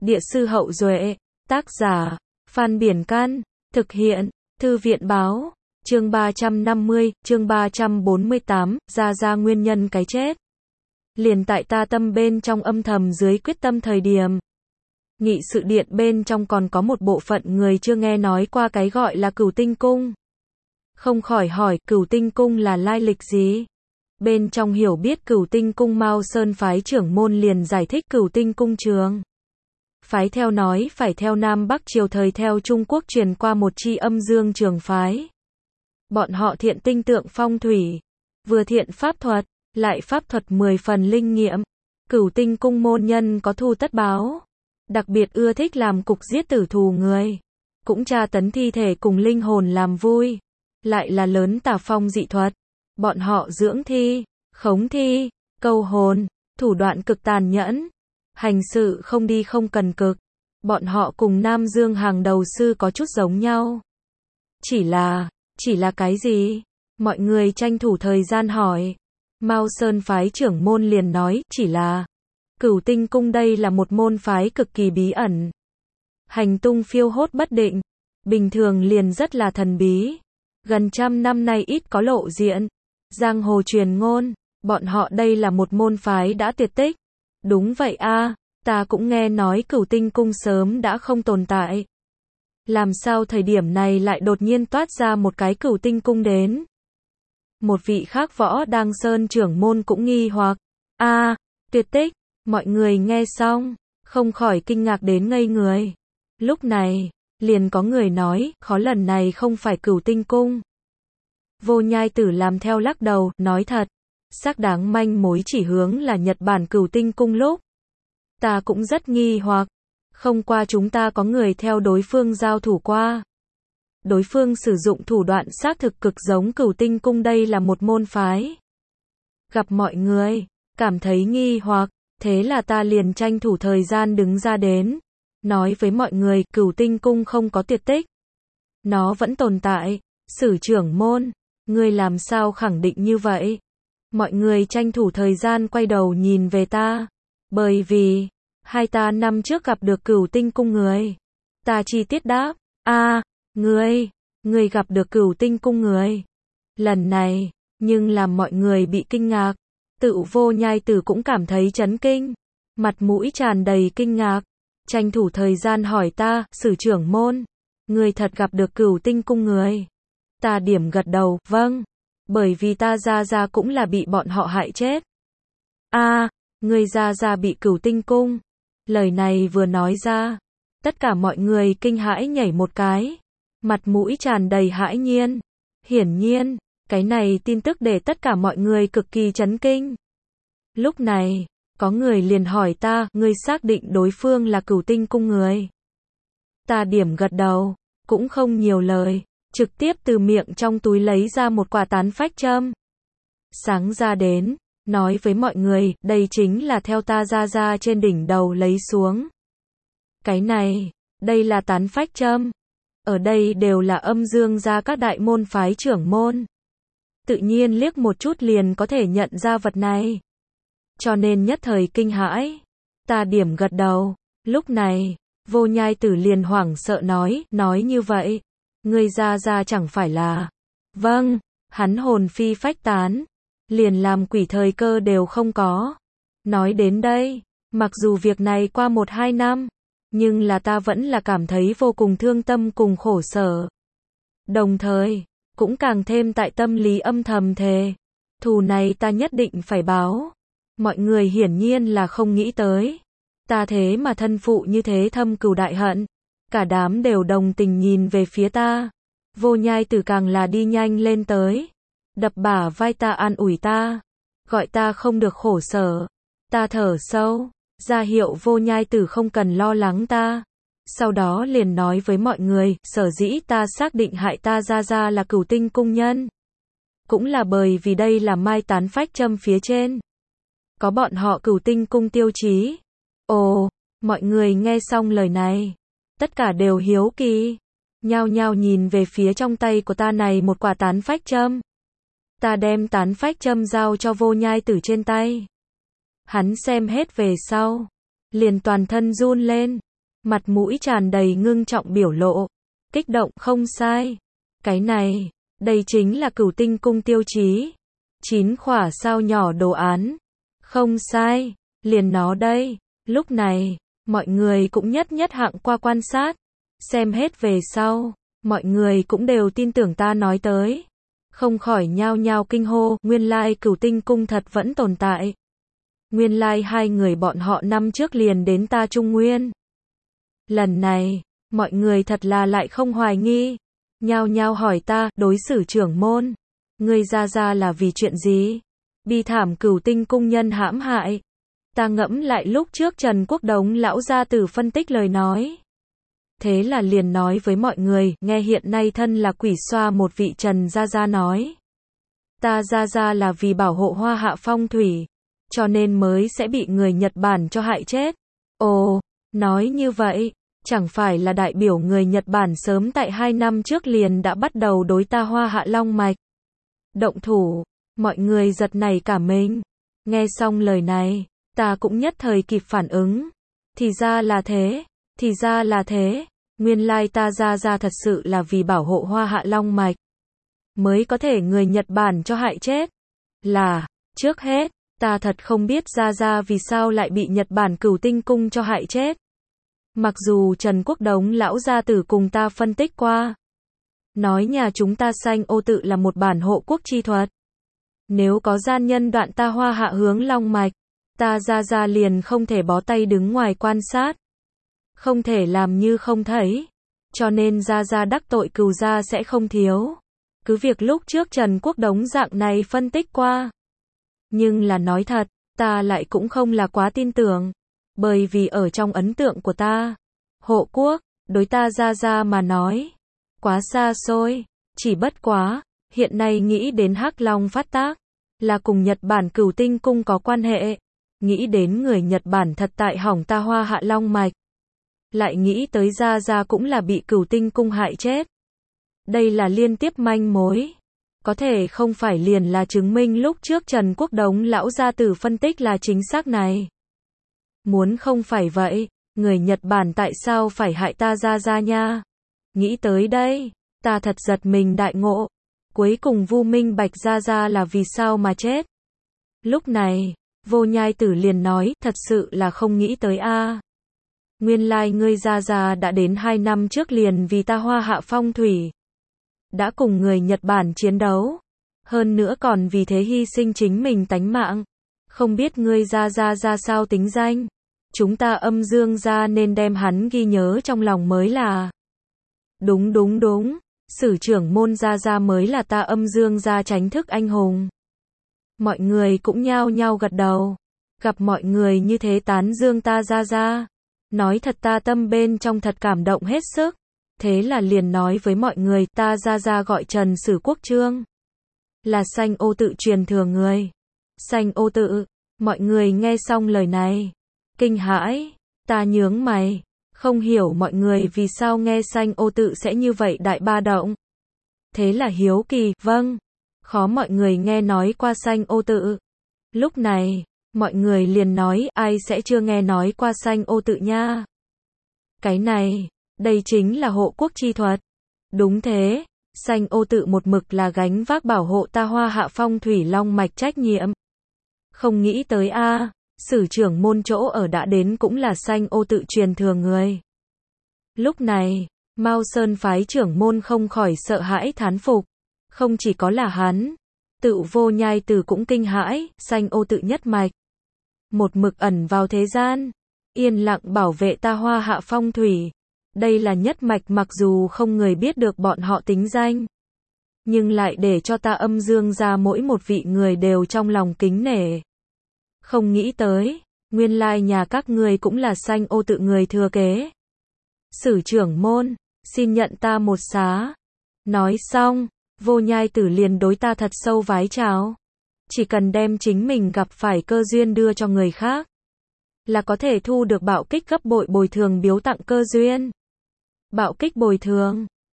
Địa sư Hậu Duệ, tác giả, Phan Biển Can, thực hiện, Thư viện Báo, chương 350, chương 348, ra nguyên nhân cái chết. Liền tại ta tâm bên trong âm thầm dưới quyết tâm thời điểm. Nghị sự điện bên trong còn có một bộ phận người chưa nghe nói qua cái gọi là Cửu Tinh Cung. Không khỏi hỏi Cửu Tinh Cung là lai lịch gì? Bên trong hiểu biết Cửu Tinh Cung Mao Sơn phái trưởng môn liền giải thích Cửu Tinh Cung trường phái theo nói phải theo Nam Bắc triều thời theo Trung Quốc truyền qua một chi âm dương trường phái. Bọn họ thiện tinh tượng phong thủy, vừa thiện pháp thuật, lại pháp thuật 10 phần linh nghiệm. Cửu Tinh Cung môn nhân có thu tất báo, đặc biệt ưa thích làm cục giết tử thù người, cũng tra tấn thi thể cùng linh hồn làm vui, lại là lớn tà phong dị thuật. Bọn họ dưỡng thi, khống thi, câu hồn, thủ đoạn cực tàn nhẫn, hành sự không đi không cần cực. Bọn họ cùng Nam Dương hàng đầu sư có chút giống nhau. Chỉ là cái gì? Mọi người tranh thủ thời gian hỏi. Mao Sơn phái trưởng môn liền nói, chỉ là Cửu Tinh Cung đây là một môn phái cực kỳ bí ẩn. Hành tung phiêu hốt bất định, bình thường liền rất là thần bí. Gần 100 năm nay ít có lộ diện. Giang hồ truyền ngôn, bọn họ đây là một môn phái đã tuyệt tích. Đúng vậy a, ta cũng nghe nói Cửu Tinh Cung sớm đã không tồn tại. Làm sao thời điểm này lại đột nhiên toát ra một cái Cửu Tinh Cung đến? Một vị khác Võ Đăng Sơn trưởng môn cũng nghi hoặc. Tuyệt tích, mọi người nghe xong, không khỏi kinh ngạc đến ngây người. Lúc này, liền có người nói, khó lần này không phải Cửu Tinh Cung. Vô Nhai Tử làm theo lắc đầu, nói thật, xác đáng manh mối chỉ hướng là Nhật Bản Cửu Tinh Cung lúc. Ta cũng rất nghi hoặc, không qua chúng ta có người theo đối phương giao thủ qua. Đối phương sử dụng thủ đoạn xác thực cực giống Cửu Tinh Cung đây là một môn phái. Gặp mọi người, cảm thấy nghi hoặc, thế là ta liền tranh thủ thời gian đứng ra đến. Nói với mọi người, Cửu Tinh Cung không có tuyệt tích. Nó vẫn tồn tại. Sử trưởng môn, ngươi làm sao khẳng định như vậy? Mọi người tranh thủ thời gian quay đầu nhìn về ta. Bởi vì, hai ta năm trước gặp được Cửu Tinh Cung người. Ta chi tiết đáp, ngươi gặp được Cửu Tinh Cung người. Lần này, nhưng làm mọi người bị kinh ngạc. Tự Vô Nhai Tử cũng cảm thấy chấn kinh. Mặt mũi tràn đầy kinh ngạc. Tranh thủ thời gian hỏi ta, Sử trưởng môn, ngươi thật gặp được Cửu Tinh Cung người. Ta điểm gật đầu, vâng. Bởi vì ta ra cũng là bị bọn họ hại chết. Ngươi ra bị Cửu Tinh Cung. Lời này vừa nói ra, tất cả mọi người kinh hãi nhảy một cái. Mặt mũi tràn đầy hãi nhiên. Hiển nhiên, cái này tin tức để tất cả mọi người cực kỳ chấn kinh. Lúc này, có người liền hỏi ta, ngươi xác định đối phương là Cửu Tinh Cung người. Ta điểm gật đầu, cũng không nhiều lời, trực tiếp từ miệng trong túi lấy ra một quả tán phách châm. Sáng ra đến, nói với mọi người, đây chính là theo ta ra trên đỉnh đầu lấy xuống. Cái này, đây là tán phách châm. Ở đây đều là âm dương gia các đại môn phái trưởng môn. Tự nhiên liếc một chút liền có thể nhận ra vật này. Cho nên nhất thời kinh hãi. Ta điểm gật đầu. Lúc này, Vô Nhai Tử liền hoảng sợ nói như vậy. Ngươi ra chẳng phải là. Vâng, hắn hồn phi phách tán. Liền làm quỷ thời cơ đều không có. Nói đến đây, mặc dù việc này qua 1-2 năm, nhưng là ta vẫn là cảm thấy vô cùng thương tâm cùng khổ sở. Đồng thời, cũng càng thêm tại tâm lý âm thầm thề. Thù này ta nhất định phải báo. Mọi người hiển nhiên là không nghĩ tới. Ta thế mà thân phụ như thế thâm cừu đại hận. Cả đám đều đồng tình nhìn về phía ta. Vô Nhai Tử càng là đi nhanh lên tới. Đập bả vai ta an ủi ta. Gọi ta không được khổ sở. Ta thở sâu. Ra hiệu Vô Nhai Tử không cần lo lắng ta. Sau đó liền nói với mọi người, sở dĩ ta xác định hại ta ra là Cửu Tinh Cung nhân. Cũng là bởi vì đây là mai tán phách châm phía trên. Có bọn họ Cửu Tinh Cung tiêu chí. Ồ, mọi người nghe xong lời này. Tất cả đều hiếu kỳ. Nhao nhao nhìn về phía trong tay của ta này một quả tán phách châm. Ta đem tán phách châm giao cho Vô Nhai Tử trên tay. Hắn xem hết về sau. Liền toàn thân run lên. mặt mũi tràn đầy ngưng trọng biểu lộ. Kích động, không sai. Cái này, đây chính là Cửu Tinh cung tiêu chí. 9 khỏa sao nhỏ đồ án. Không sai, liền nó đây. Lúc này, mọi người cũng nhất nhất hạng qua quan sát. Xem hết về sau, mọi người cũng đều tin tưởng ta nói tới. Không khỏi nhao nhao kinh hô, nguyên lai Cửu Tinh cung thật vẫn tồn tại. Nguyên lai hai người bọn họ năm trước liền đến ta Trung Nguyên. Lần này, mọi người thật là lại không hoài nghi. Nhao nhao hỏi ta, đối xử trưởng môn. Ngươi ra là vì chuyện gì? Bi thảm Cửu Tinh cung nhân hãm hại. Ta ngẫm lại lúc trước Trần Quốc Đống lão gia tử phân tích lời nói. Thế là liền nói với mọi người, nghe hiện nay thân là quỷ xoa một vị Trần gia nói. Ta ra là vì bảo hộ Hoa Hạ phong thủy, cho nên mới sẽ bị người Nhật Bản cho hại chết. Ồ, nói như vậy, chẳng phải là đại biểu người Nhật Bản sớm tại 2 năm trước liền đã bắt đầu đối ta Hoa Hạ Long Mạch động thủ. Mọi người giật nảy cả mình. Nghe xong lời này, ta cũng nhất thời kịp phản ứng. Thì ra là thế, thì ra là thế. Nguyên lai ta ra thật sự là vì bảo hộ Hoa Hạ Long Mạch mới có thể người Nhật Bản cho hại chết. Là, trước hết, ta thật không biết ra vì sao lại bị Nhật Bản Cửu Tinh cung cho hại chết. Mặc dù Trần Quốc Đống lão gia tử cùng ta phân tích qua, nói nhà chúng ta Sanh Ô tự là một bản hộ quốc chi thuật. Nếu có gian nhân đoạn ta Hoa Hạ hướng Long Mạch, ta ra liền không thể bó tay đứng ngoài quan sát. Không thể làm như không thấy. Cho nên ra đắc tội Cửu gia sẽ không thiếu. Cứ việc lúc trước Trần Quốc Đống dạng này phân tích qua. Nhưng là nói thật, ta lại cũng không là quá tin tưởng. Bởi vì ở trong ấn tượng của ta, hộ quốc, đối ta ra mà nói, quá xa xôi. Chỉ bất quá, hiện nay nghĩ đến Hắc Long phát tác, là cùng Nhật Bản Cửu Tinh cung có quan hệ. Nghĩ đến người Nhật Bản thật tại hỏng ta Hoa Hạ Long Mạch. Lại nghĩ tới ra cũng là bị Cửu Tinh cung hại chết. Đây là liên tiếp manh mối. Có thể không phải liền là chứng minh lúc trước Trần Quốc Đống lão gia tử phân tích là chính xác này. Muốn không phải vậy, người Nhật Bản tại sao phải hại ta ra nha? Nghĩ tới đây, ta thật giật mình đại ngộ. Cuối cùng Vu Minh Bạch ra là vì sao mà chết. Lúc này, Vô Nhai Tử liền nói, thật sự là không nghĩ tới a. Nguyên lai ngươi ra đã đến 2 năm trước liền vì ta Hoa Hạ phong thủy. Đã cùng người Nhật Bản chiến đấu. Hơn nữa còn vì thế hy sinh chính mình tánh mạng. Không biết ngươi ra sao tính danh. Chúng ta Âm Dương gia nên đem hắn ghi nhớ trong lòng mới là. Đúng. Sử trưởng môn ra mới là ta Âm Dương gia tránh thức anh hùng. Mọi người cũng nhao nhao gật đầu. Gặp mọi người như thế tán dương ta ra. Nói thật ta tâm bên trong thật cảm động hết sức. Thế là liền nói với mọi người ta ra gọi Trần Sử Quốc Trương. Là Sanh Ô tự truyền thừa người. Sanh Ô tự. Mọi người nghe xong lời này. Kinh hãi. Ta nhướng mày. Không hiểu mọi người vì sao nghe Sanh Ô tự sẽ như vậy đại ba động. Thế là hiếu kỳ, vâng. Khó mọi người nghe nói qua Sanh Ô tự. Lúc này, mọi người liền nói ai sẽ chưa nghe nói qua Sanh Ô tự nha. Cái này, đây chính là hộ quốc chi thuật. Đúng thế, Sanh Ô tự một mực là gánh vác bảo hộ ta Hoa Hạ phong thủy long mạch trách nhiệm. Không nghĩ tới a, sử trưởng môn chỗ ở đã đến cũng là Sanh Ô tự truyền thừa người. Lúc này, Mao Sơn phái trưởng môn không khỏi sợ hãi thán phục. Không chỉ có là hắn, tự Vô Nhai Tử cũng kinh hãi, Sanh Ô tự nhất mạch. Một mực ẩn vào thế gian, yên lặng bảo vệ ta Hoa Hạ phong thủy. Đây là nhất mạch mặc dù không người biết được bọn họ tính danh. Nhưng lại để cho ta Âm Dương gia mỗi một vị người đều trong lòng kính nể. Không nghĩ tới, nguyên lai nhà các ngươi cũng là Sanh Ô tự người thừa kế. Sử trưởng môn, xin nhận ta một xá. Nói xong, Vô Nhai Tử liền đối ta thật sâu vái chào. Chỉ cần đem chính mình gặp phải cơ duyên đưa cho người khác, là có thể thu được bạo kích gấp bội bồi thường biếu tặng cơ duyên. Bạo kích bồi thường.